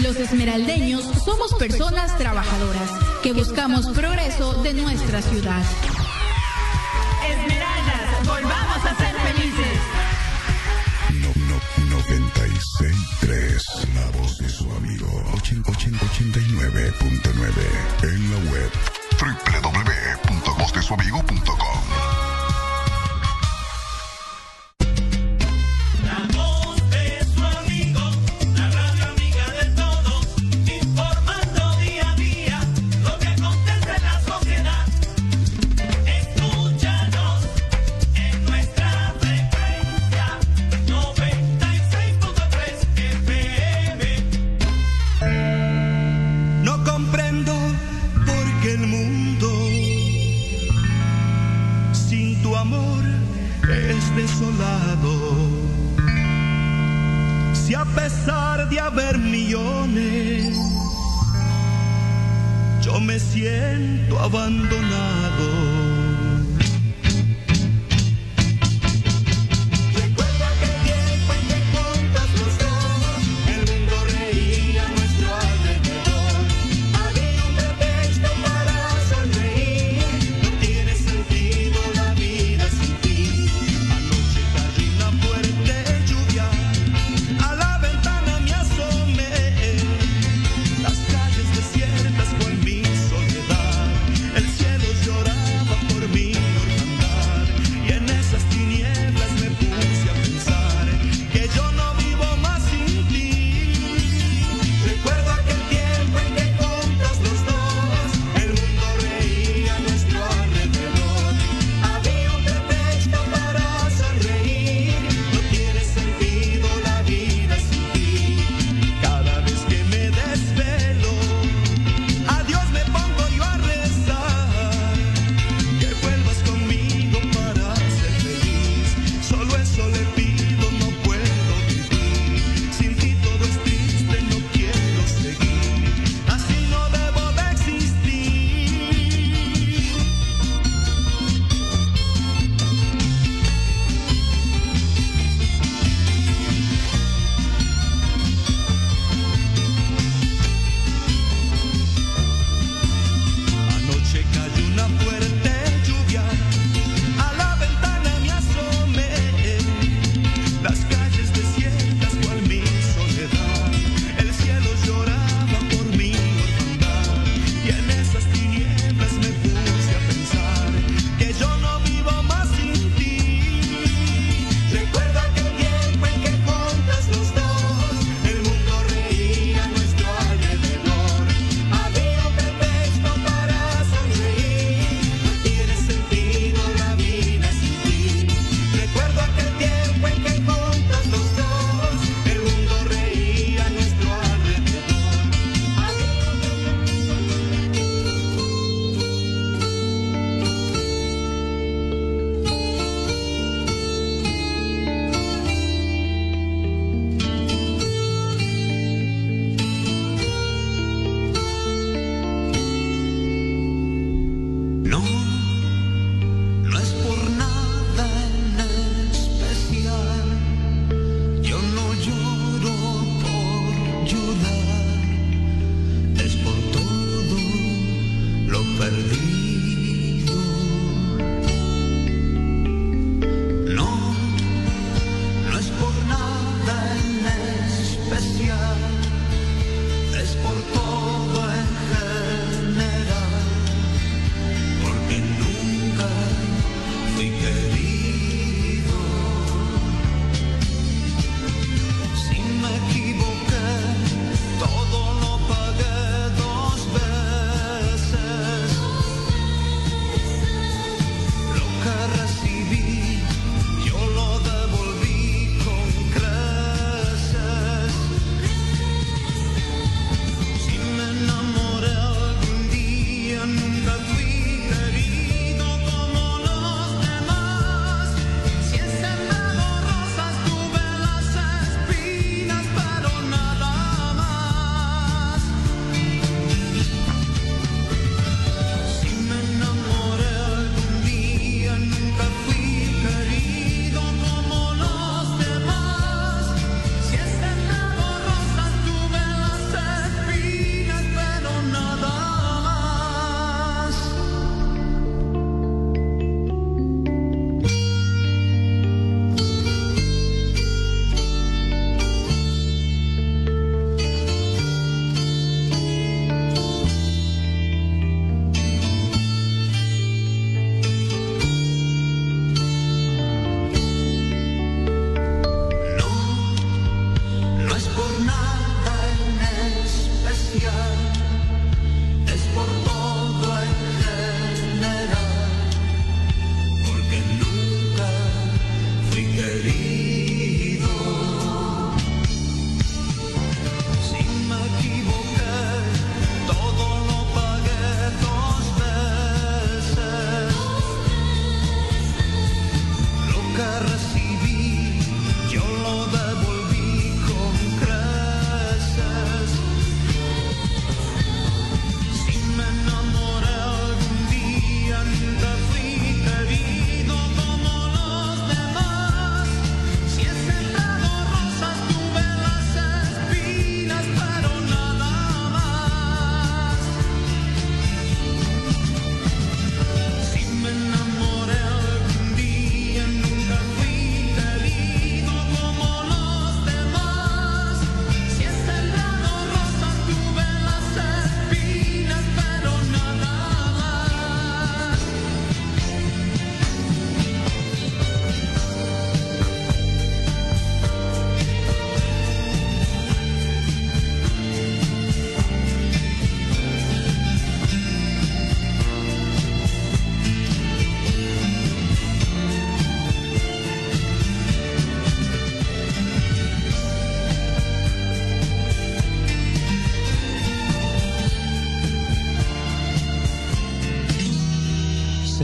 Los esmeraldeños somos personas trabajadoras que buscamos progreso de nuestra ciudad. Esmeraldas, volvamos a ser felices. 96.3, la voz de su amigo. 89.9 en la web www.vozdesuamigo.com. Si a pesar de haber millones, yo me siento abandonado.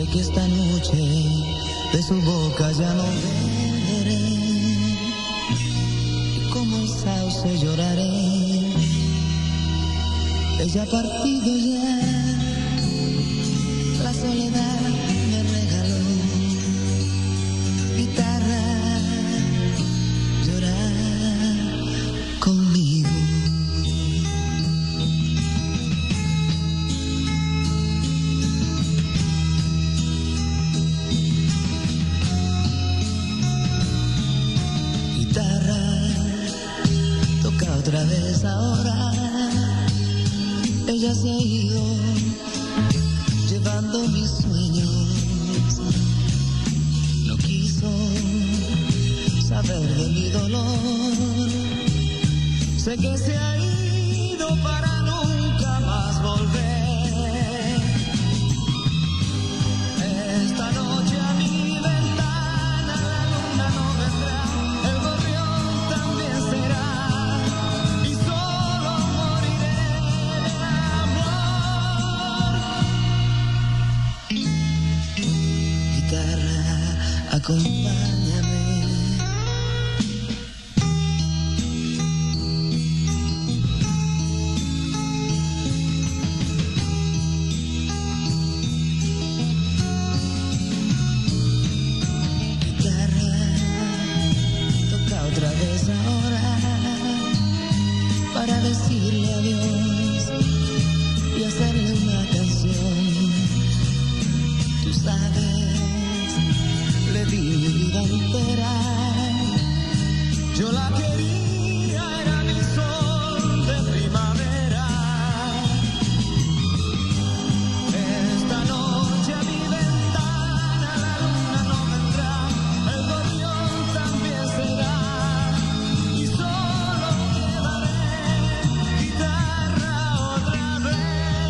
que esta noche de su boca ya no beberé, y como el sauce lloraré. Ella ha partido ya, la soledad me regaló guitarra, llorar conmigo. Guitarra, toca otra vez ahora. Ella se ha ido llevando mis sueños, no quiso saber de mi dolor, sé que se ha ido para nunca más volver. Esta noche a mi ventana la luna no vendrá, el gorrión también será, y solo moriré. Guitarra, acompáñame. Guitarra, toca otra vez ahora para decirle adiós y hacerle una canción. Tú sabes, le di mi vida entera, yo la quería, era mi sol de primavera. Esta noche a mi ventana la luna no vendrá, el gorrión también será, y solo quedaré guitarra otra vez.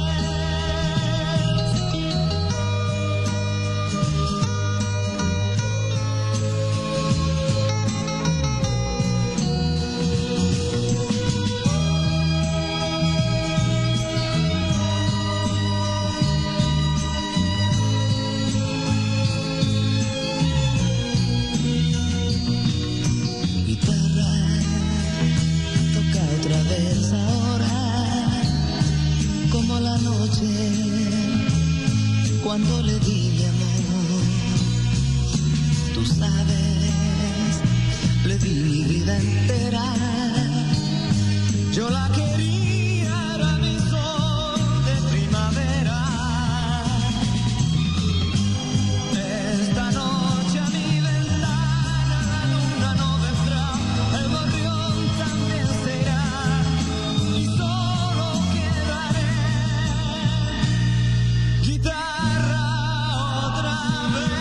Guitarra, toca otra vez ahora, como la noche cuando le di mi amor. Tú sabes, le di mi vida entera, yo la quería, era mi sol de primavera. Esta noche a mi ventana la luna no vendrá, el gorrión también será, y solo quedaré guitarra otra vez.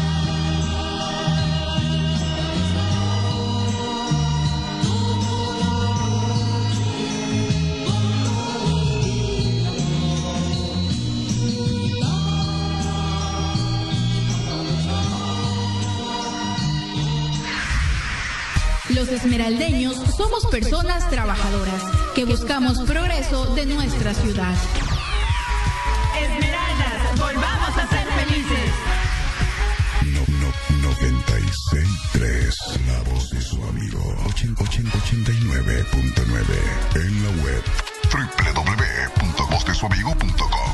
Los esmeraldeños somos personas trabajadoras que buscamos progreso de nuestra ciudad. Esmeraldas, volvamos a ser felices. 96.3, la voz de su amigo. 89.9 en la web www.vozdesuamigo.com.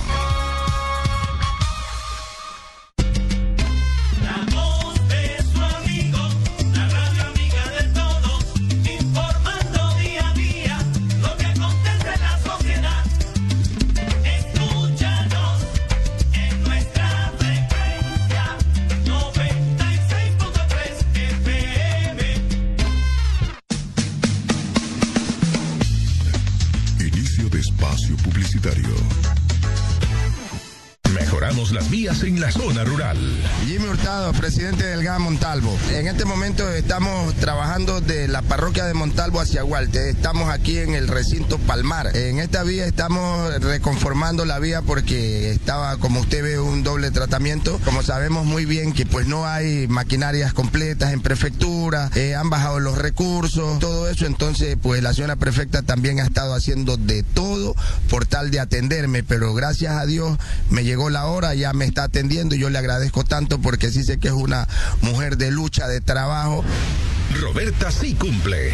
Mejoramos las vías en la zona rural. Jimmy Hurtado, presidente del GAM Montalvo. En este momento estamos trabajando de la parroquia de Montalvo hacia Gualte. Estamos aquí en el recinto Palmar. En esta vía estamos reconformando la vía porque estaba, como usted ve, un doble tratamiento. Como sabemos muy bien que pues no hay maquinarias completas en prefectura, han bajado los recursos, todo eso. Entonces pues la señora prefecta también ha estado haciendo de todo por tal de atenderme, pero gracias a Dios me llegó la hora ahora ya me está atendiendo y yo le agradezco tanto porque sí sé que es una mujer de lucha, de trabajo. Roberta sí cumple.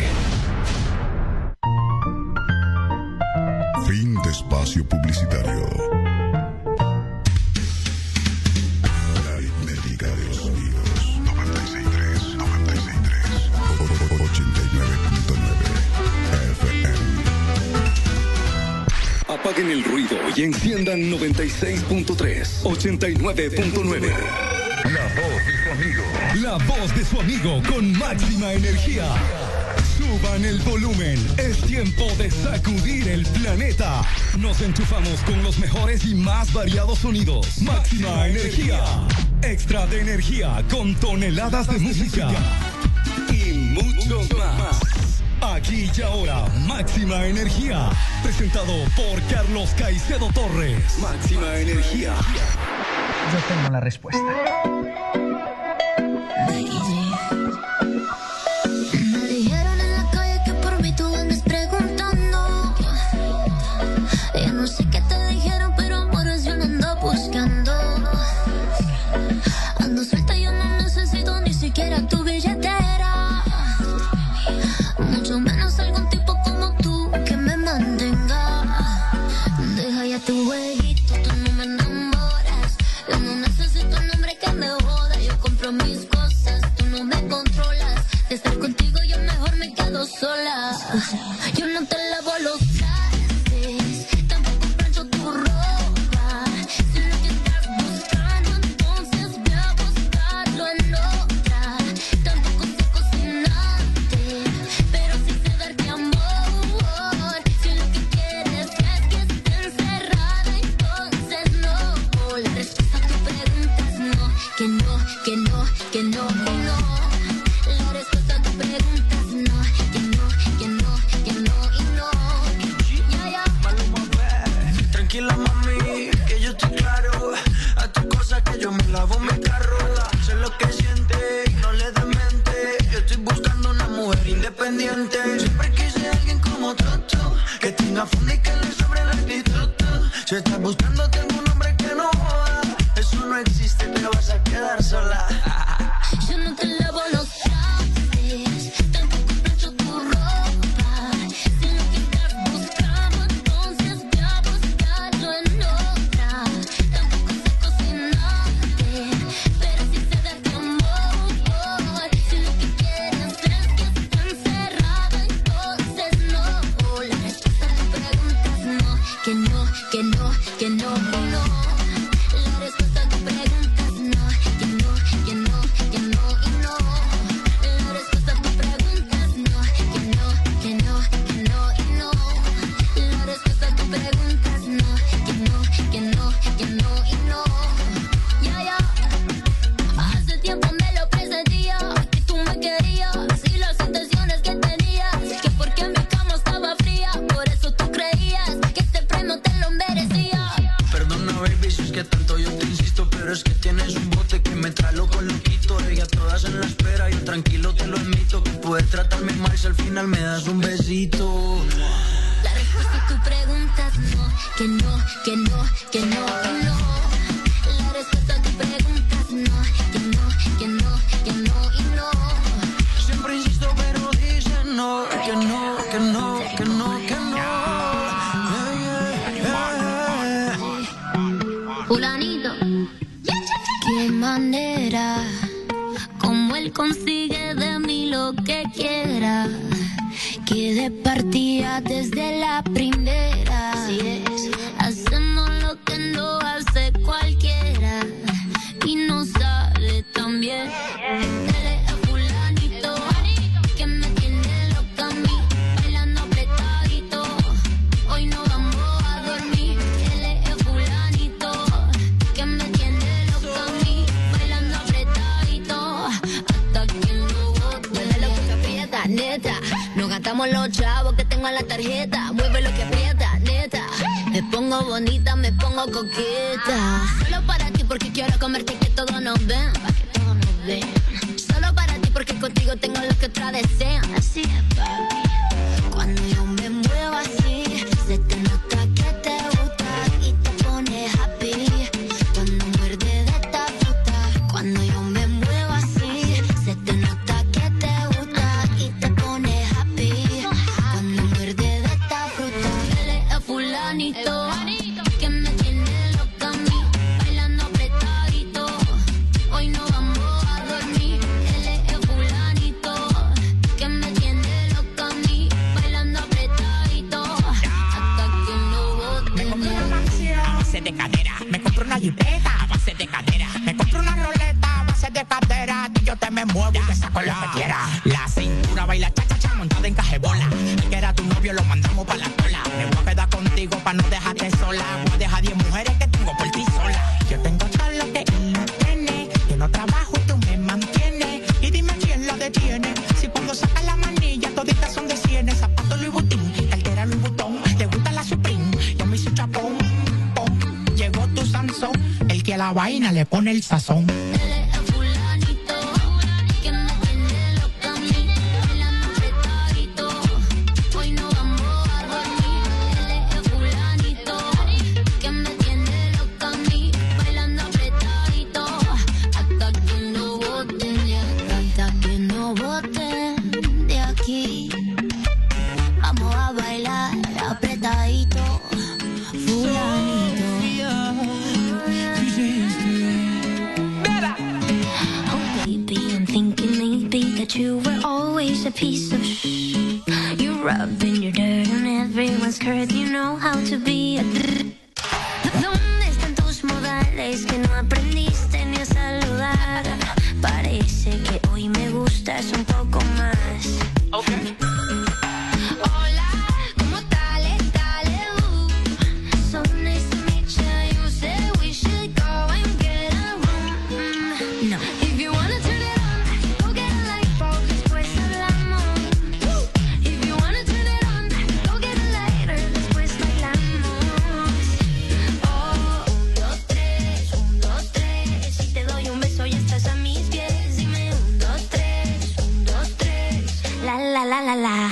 Fin de espacio publicitario. La aritmética de los sonidos. 96.3, 89.9 FM. Apaguen el ruido y enciendan 96.3, 89.9. La voz de su amigo. La voz de su amigo con máxima energía. Suban el volumen, es tiempo de sacudir el planeta. Nos enchufamos con los mejores y más variados sonidos. Máxima energía. Extra de energía con toneladas de música. Y mucho más. Aquí y ahora, Máxima Energía. Presentado por Carlos Caicedo Torres. Máxima Energía. Yo tengo la respuesta. Me dijeron en la calle que por mí tú andas preguntando. Ya no sé qué te dijeron, pero amores yo no ando buscando. Ando suelta, yo no necesito ni siquiera tu billetera. Mucho menos algún tipo como tú que me mantenga. Deja ya tu jueguito, tú no me enamoras. Yo no necesito un hombre que me joda. Yo compro mis cosas, tú no me controlas. De estar contigo yo mejor me quedo sola. Yo no te lavo los trastes, tampoco plancho tu ropa. Si lo que estás buscando, entonces ve a buscarlo en otra. Tampoco sé cocinarte, pero sí sé darte amor. Si lo que quieres es que esté encerrada, entonces no. La respuesta a tu pregunta es no, que no, que no, que no, que no. La respuesta a tu pregunta es no, que no, que no, que no y no. Ya, ya. Tranquila mami, que yo estoy claro. A tu cosa que yo me lavo mi carro. Sé lo que siente y no le demente. Yo estoy buscando una mujer independiente. Siempre quise a alguien como tú, que tenga fondo y que le sobre la actitud. Si estás buscando tengo un hombre que no joda. Eso no existe, te vas a quedar sola. Yo no te lavo los trastes, tampoco plancho tu ropa. Si lo que estás buscando, entonces ve a buscarlo en otra. Tampoco sé cocinarte, pero sí sé darte amor. Si lo que quieres es que esté encerrada, entonces no. La respuesta a tu pregunta es no, que no, que no, que no, que no. La respuesta a tu pregunta es no, que no, que no, que no y no. La respuesta a tu pregunta es no, que no, que no, que no y no. La respuesta a tu pregunta es no, que no, que no, que no y no. Ya, ya. Hace tiempo me lo presentía, que tú me querías y las intenciones que tenías, que porque mi cama estaba fría, por eso tú creías que este premio te lo merecía. Perdona baby si es que tanto yo te insisto, pero es que tienes un bote que me trae loco loquito. Ella todas en la espera, yo tranquilo te lo admito, que puedes tratarme mal si al final me das un besito. La respuesta a tu pregunta es no, que no, que no, que no y no. La respuesta a tu pregunta es no, que no, que no, que no y no. Siempre insisto pero dicen no, que no, que no, que no, que no. Fulanito, qué manera, como él consigue de mí lo que quiera, que de partida desde la primera. Así es. Hacemos lo que no hace cualquiera y no sale tan bien. Él es fulanito, que me tiene loca a mí, bailando apretadito. Hoy no vamos a dormir. Él es fulanito, que me tiene loca a mí, bailando apretadito. Hasta que lo bote. Mueve lo que aprieta, neta. Nos gastamos los chavos que tengo en la tarjeta. Mueve lo que aprieta, neta. Me pongo bonita, me pongo coqueta. Solo para ti porque quiero comerte, que todos nos ven, pa' que todos nos ven. Solo para ti porque contigo tengo lo que otra desean. Así es, papi. Cuando yo me muevo así, se te nota que te gusta y te pone happy. Cuando de cadera. Me compro una jipeta a base de cadera. Me compro una roleta a base de cadera. Y yo te me muevo y te saco lo que quiera. La cintura baila cha-cha-cha montada en cajebola. El que era tu novio lo mandamos pa' la cola. Me voy a quedar contigo pa' no dejarte sola. Voy a dejar 10 mujeres que tengo por ti sola. Yo tengo todo lo que él no tiene. Yo no trabajo, tú me mantienes. Y dime quién lo detiene. Si cuando sacas la manilla toditas son de cienes. Zapato Louis Vuitton, cartera Louis Vuitton. Te gusta la Supreme, yo me hice chapón. Llegó tu Sansón, el que a la vaina le pone el sazón. You were always a piece of shh. You rubbing your dirt on everyone's skirt. You know how to be a ¿Dónde están tus modales que no aprendiste ni a saludar? Parece que hoy me gustas un poco más. Okay. Hola, ¿cómo tal? So nice to meet you. You said we should go and get a room. No. If you wanna turn it on, go get a light. Después hablamos. If you wanna turn it on, go get a lighter. Después bailamos. Oh, 1, 2, 3, 1, 2, 3. Si te doy un beso ya estás a mis pies. Dime 1, 2, 3, 1, 2, 3. La la la la la.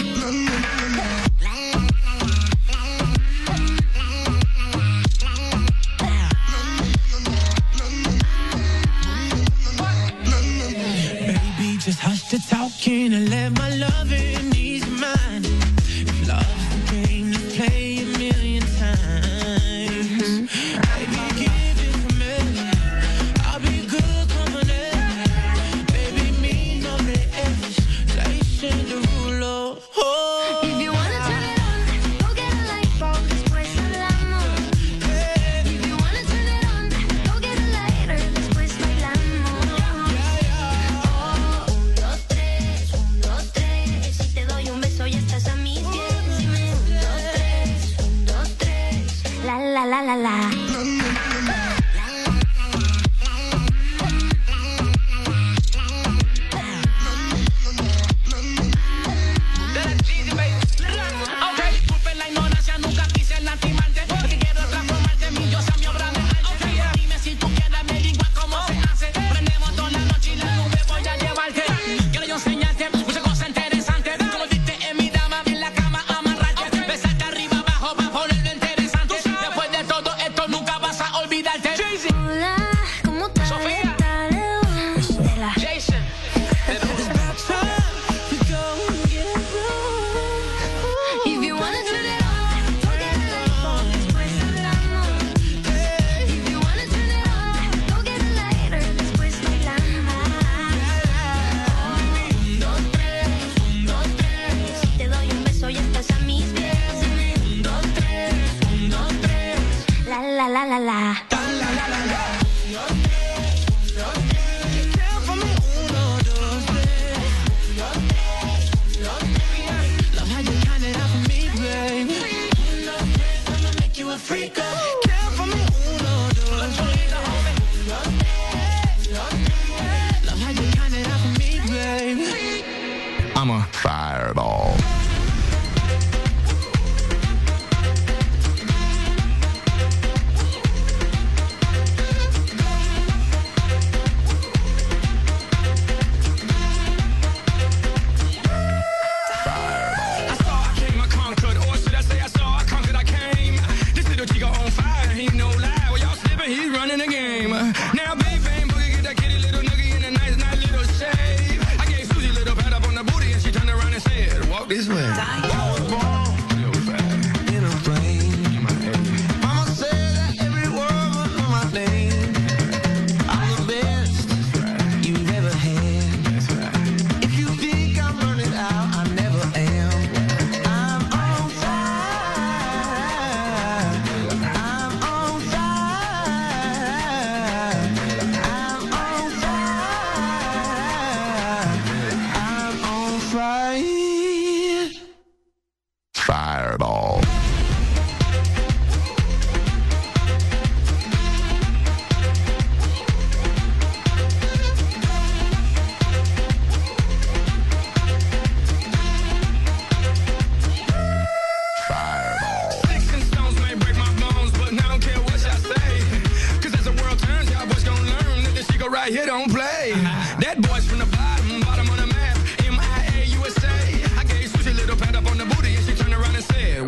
Baby, just hush the talking and let my loving ease your mind. If love's the game, you play a million times. Baby, give it to me. I'll be good company. Baby, me no representation the rule of If you wanna turn it on, go get a light bulb. Después hablamos. If you wanna turn it on, go get a lighter. Después bailamos. Oh, 1, 2, 3, 1, 2, 3. Si te doy un beso ya estás a mis pies. Dime 1, 2, 3, 1, 2, 3. La la la la la. Ok, disculpen la ignorancia, nunca quise lastimarte. Porque quiero transformarte en mi diosa, mi obra de arte. Dime si tú quieres, me digas cómo se hace. Prendemos toda la noche y la nube voy a llevarte. Quiero yo enseñarte muchas cosas interesantes. Como viste en mi dama, en la cama amarrarte. Besarte arriba, abajo, para ponerlo interesante. Después de todo esto nunca vas a olvidarte. Hola, ¿cómo tal? Sofía. Jason. If you wanna turn it on, go get a light bulb. Después hablamos. If you wanna turn it on, go get a lighter. Después bailamos. 1, 2, 3, 1, 2, 3. Si te doy un beso ya estás a mis pies. 1, 2, 3, 1, 2, 3. La la la la la. Love how you count it out for me, babe. 1, 2, 3, I'ma make you a freak. Care for me, 1, 2, 3. Love how you count it out for me, babe. I'm a fireball. I saw, I came, I conquered. Or should I say I saw, I conquered, I came. This little chica on fire.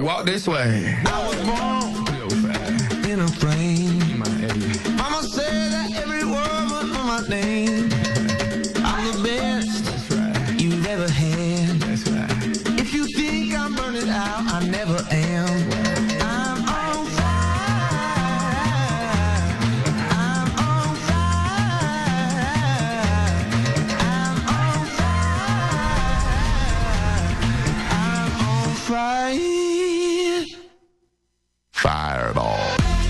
walk this way. I was born in a plane. Mama said that every word was on my name. I'm the best you've ever had. If you think I'm burning out, I never am. I'm on fire. I'm on fire. I'm on fire. I'm on fire. Fireball.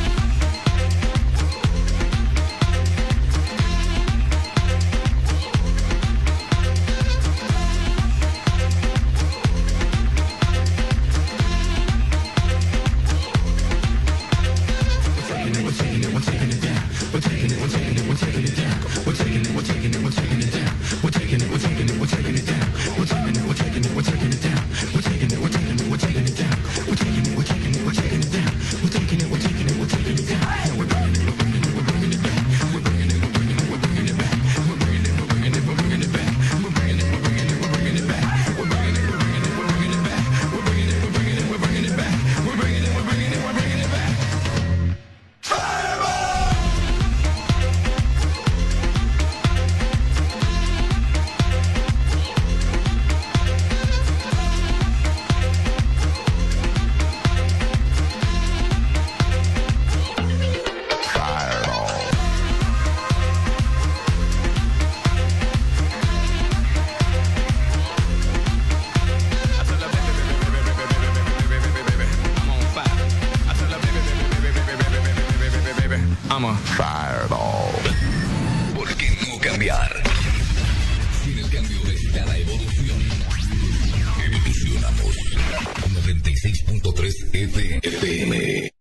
I'm a fireball. ¿Por qué no cambiar? Sin el cambio está la evolución. Evolucionamos. 96.3 FM.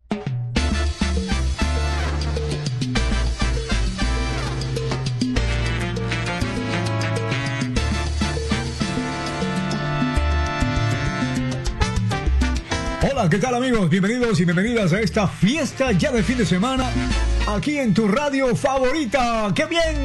Hola, ¿qué tal amigos? Bienvenidos y bienvenidas a esta fiesta ya de fin de semana aquí en tu radio favorita. ¡Qué bien!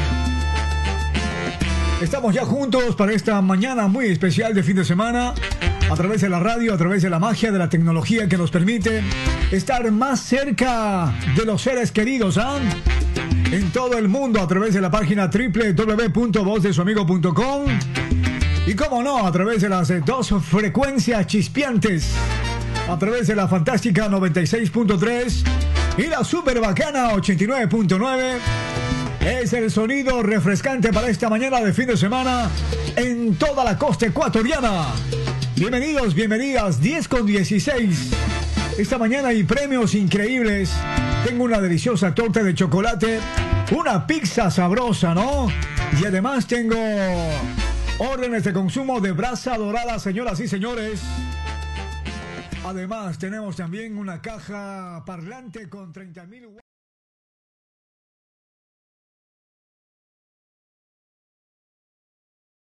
Estamos ya juntos para esta mañana muy especial de fin de semana a través de la radio, a través de la magia de la tecnología que nos permite estar más cerca de los seres queridos, ¿ah? En todo el mundo a través de la página www.vozdesuamigo.com y cómo no, a través de las dos frecuencias chispeantes, a través de la fantástica 96.3 y la super bacana 89.9. Es el sonido refrescante para esta mañana de fin de semana en toda la costa ecuatoriana. Bienvenidos, bienvenidas, 10:16. Esta mañana hay premios increíbles. Tengo una deliciosa torta de chocolate, una pizza sabrosa, ¿no? Y además tengo órdenes de consumo de brasa dorada, señoras y señores. Además tenemos también una caja parlante con 30,000 watts.